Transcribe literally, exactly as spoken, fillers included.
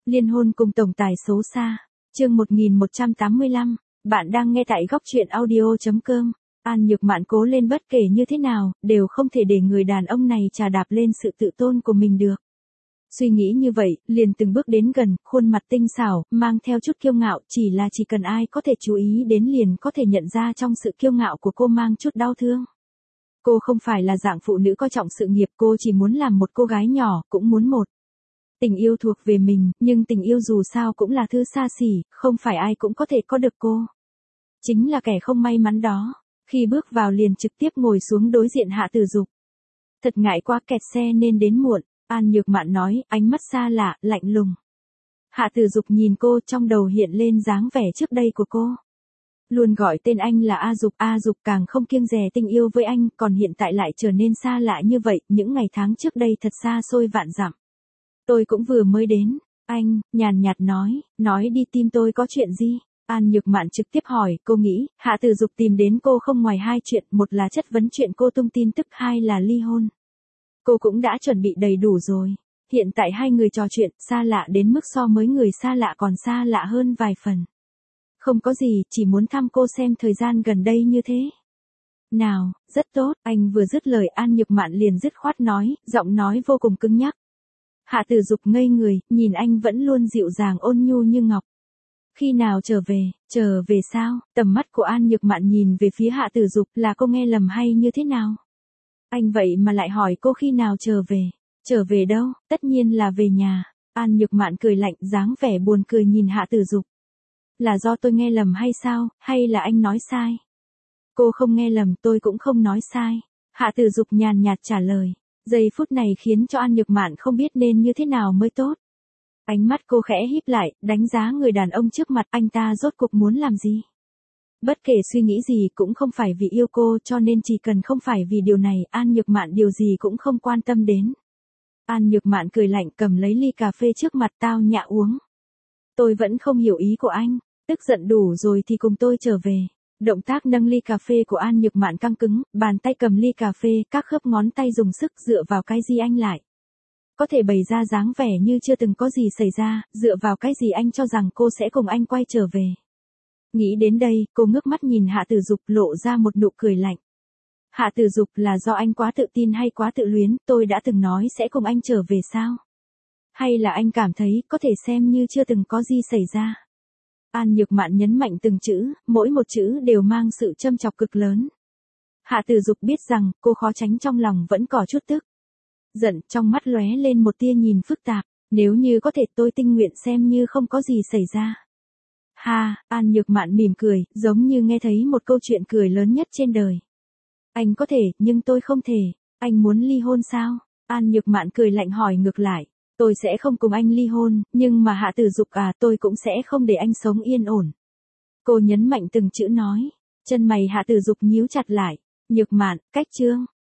Liên hôn cùng tổng tài xấu xa. Chương một nghìn một trăm tám mươi lăm, bạn đang nghe tại góc truyện audio chấm com. An Nhược Mạn cố lên bất kể như thế nào, đều không thể để người đàn ông này trà đạp lên sự tự tôn của mình được. Suy nghĩ như vậy, liền từng bước đến gần, khuôn mặt tinh xảo, mang theo chút kiêu ngạo, chỉ là chỉ cần ai có thể chú ý đến liền có thể nhận ra trong sự kiêu ngạo của cô mang chút đau thương. Cô không phải là dạng phụ nữ coi trọng sự nghiệp, cô chỉ muốn làm một cô gái nhỏ, cũng muốn một tình yêu thuộc về mình, nhưng tình yêu dù sao cũng là thứ xa xỉ, không phải ai cũng có thể có được cô. Chính là kẻ không may mắn đó, khi bước vào liền trực tiếp ngồi xuống đối diện Hạ Tử Dục. Thật ngại quá, kẹt xe nên đến muộn, An Nhược Mạn nói, ánh mắt xa lạ, lạnh lùng. Hạ Tử Dục nhìn cô, trong đầu hiện lên dáng vẻ trước đây của cô. Luôn gọi tên anh là A Dục, A Dục càng không kiêng dè tình yêu với anh, còn hiện tại lại trở nên xa lạ như vậy, những ngày tháng trước đây thật xa xôi vạn dặm. Tôi cũng vừa mới đến, anh, nhàn nhạt nói, nói đi, tìm tôi có chuyện gì? An Nhược Mạn trực tiếp hỏi, cô nghĩ, Hạ Tử Dục tìm đến cô không ngoài hai chuyện, một là chất vấn chuyện cô tung tin tức, hai là ly hôn. Cô cũng đã chuẩn bị đầy đủ rồi. Hiện tại hai người trò chuyện, xa lạ đến mức so với người xa lạ còn xa lạ hơn vài phần. Không có gì, chỉ muốn thăm cô xem thời gian gần đây như thế nào, rất tốt, anh vừa dứt lời An Nhược Mạn liền dứt khoát nói, giọng nói vô cùng cứng nhắc. Hạ Tử Dục ngây người, nhìn anh vẫn luôn dịu dàng ôn nhu như ngọc. Khi nào trở về, trở về sao? Tầm mắt của An Nhược Mạn nhìn về phía Hạ Tử Dục, là cô nghe lầm hay như thế nào? Anh vậy mà lại hỏi cô khi nào trở về? Trở về đâu? Tất nhiên là về nhà. An Nhược Mạn cười lạnh, dáng vẻ buồn cười nhìn Hạ Tử Dục. Là do tôi nghe lầm hay sao, hay là anh nói sai? Cô không nghe lầm, tôi cũng không nói sai. Hạ Tử Dục nhàn nhạt trả lời. Giây phút này khiến cho An Nhược Mạn không biết nên như thế nào mới tốt. Ánh mắt cô khẽ híp lại, đánh giá người đàn ông trước mặt, anh ta rốt cuộc muốn làm gì? Bất kể suy nghĩ gì cũng không phải vì yêu cô, cho nên chỉ cần không phải vì điều này, An Nhược Mạn điều gì cũng không quan tâm đến. An Nhược Mạn cười lạnh, cầm lấy ly cà phê trước mặt, tao nhã uống. Tôi vẫn không hiểu ý của anh, tức giận đủ rồi thì cùng tôi trở về. Động tác nâng ly cà phê của An Nhược Mạn căng cứng, bàn tay cầm ly cà phê, các khớp ngón tay dùng sức dựa vào cái gì anh lại. Có thể bày ra dáng vẻ như chưa từng có gì xảy ra, dựa vào cái gì anh cho rằng cô sẽ cùng anh quay trở về. Nghĩ đến đây, cô ngước mắt nhìn Hạ Tử Dục, lộ ra một nụ cười lạnh. Hạ Tử Dục, là do anh quá tự tin hay quá tự luyến, tôi đã từng nói sẽ cùng anh trở về sao? Hay là anh cảm thấy có thể xem như chưa từng có gì xảy ra? An Nhược Mạn nhấn mạnh từng chữ, mỗi một chữ đều mang sự châm chọc cực lớn. Hạ Tử Dục biết rằng, cô khó tránh trong lòng vẫn có chút tức giận, trong mắt lóe lên một tia nhìn phức tạp, nếu như có thể tôi tình nguyện xem như không có gì xảy ra. Ha, An Nhược Mạn mỉm cười, giống như nghe thấy một câu chuyện cười lớn nhất trên đời. Anh có thể, nhưng tôi không thể. Anh muốn ly hôn sao? An Nhược Mạn cười lạnh hỏi ngược lại. Tôi sẽ không cùng anh ly hôn, nhưng mà Hạ Tử Dục à, tôi cũng sẽ không để anh sống yên ổn. Cô nhấn mạnh từng chữ nói. Chân mày Hạ Tử Dục nhíu chặt lại. Nhược Mạn, cách chương.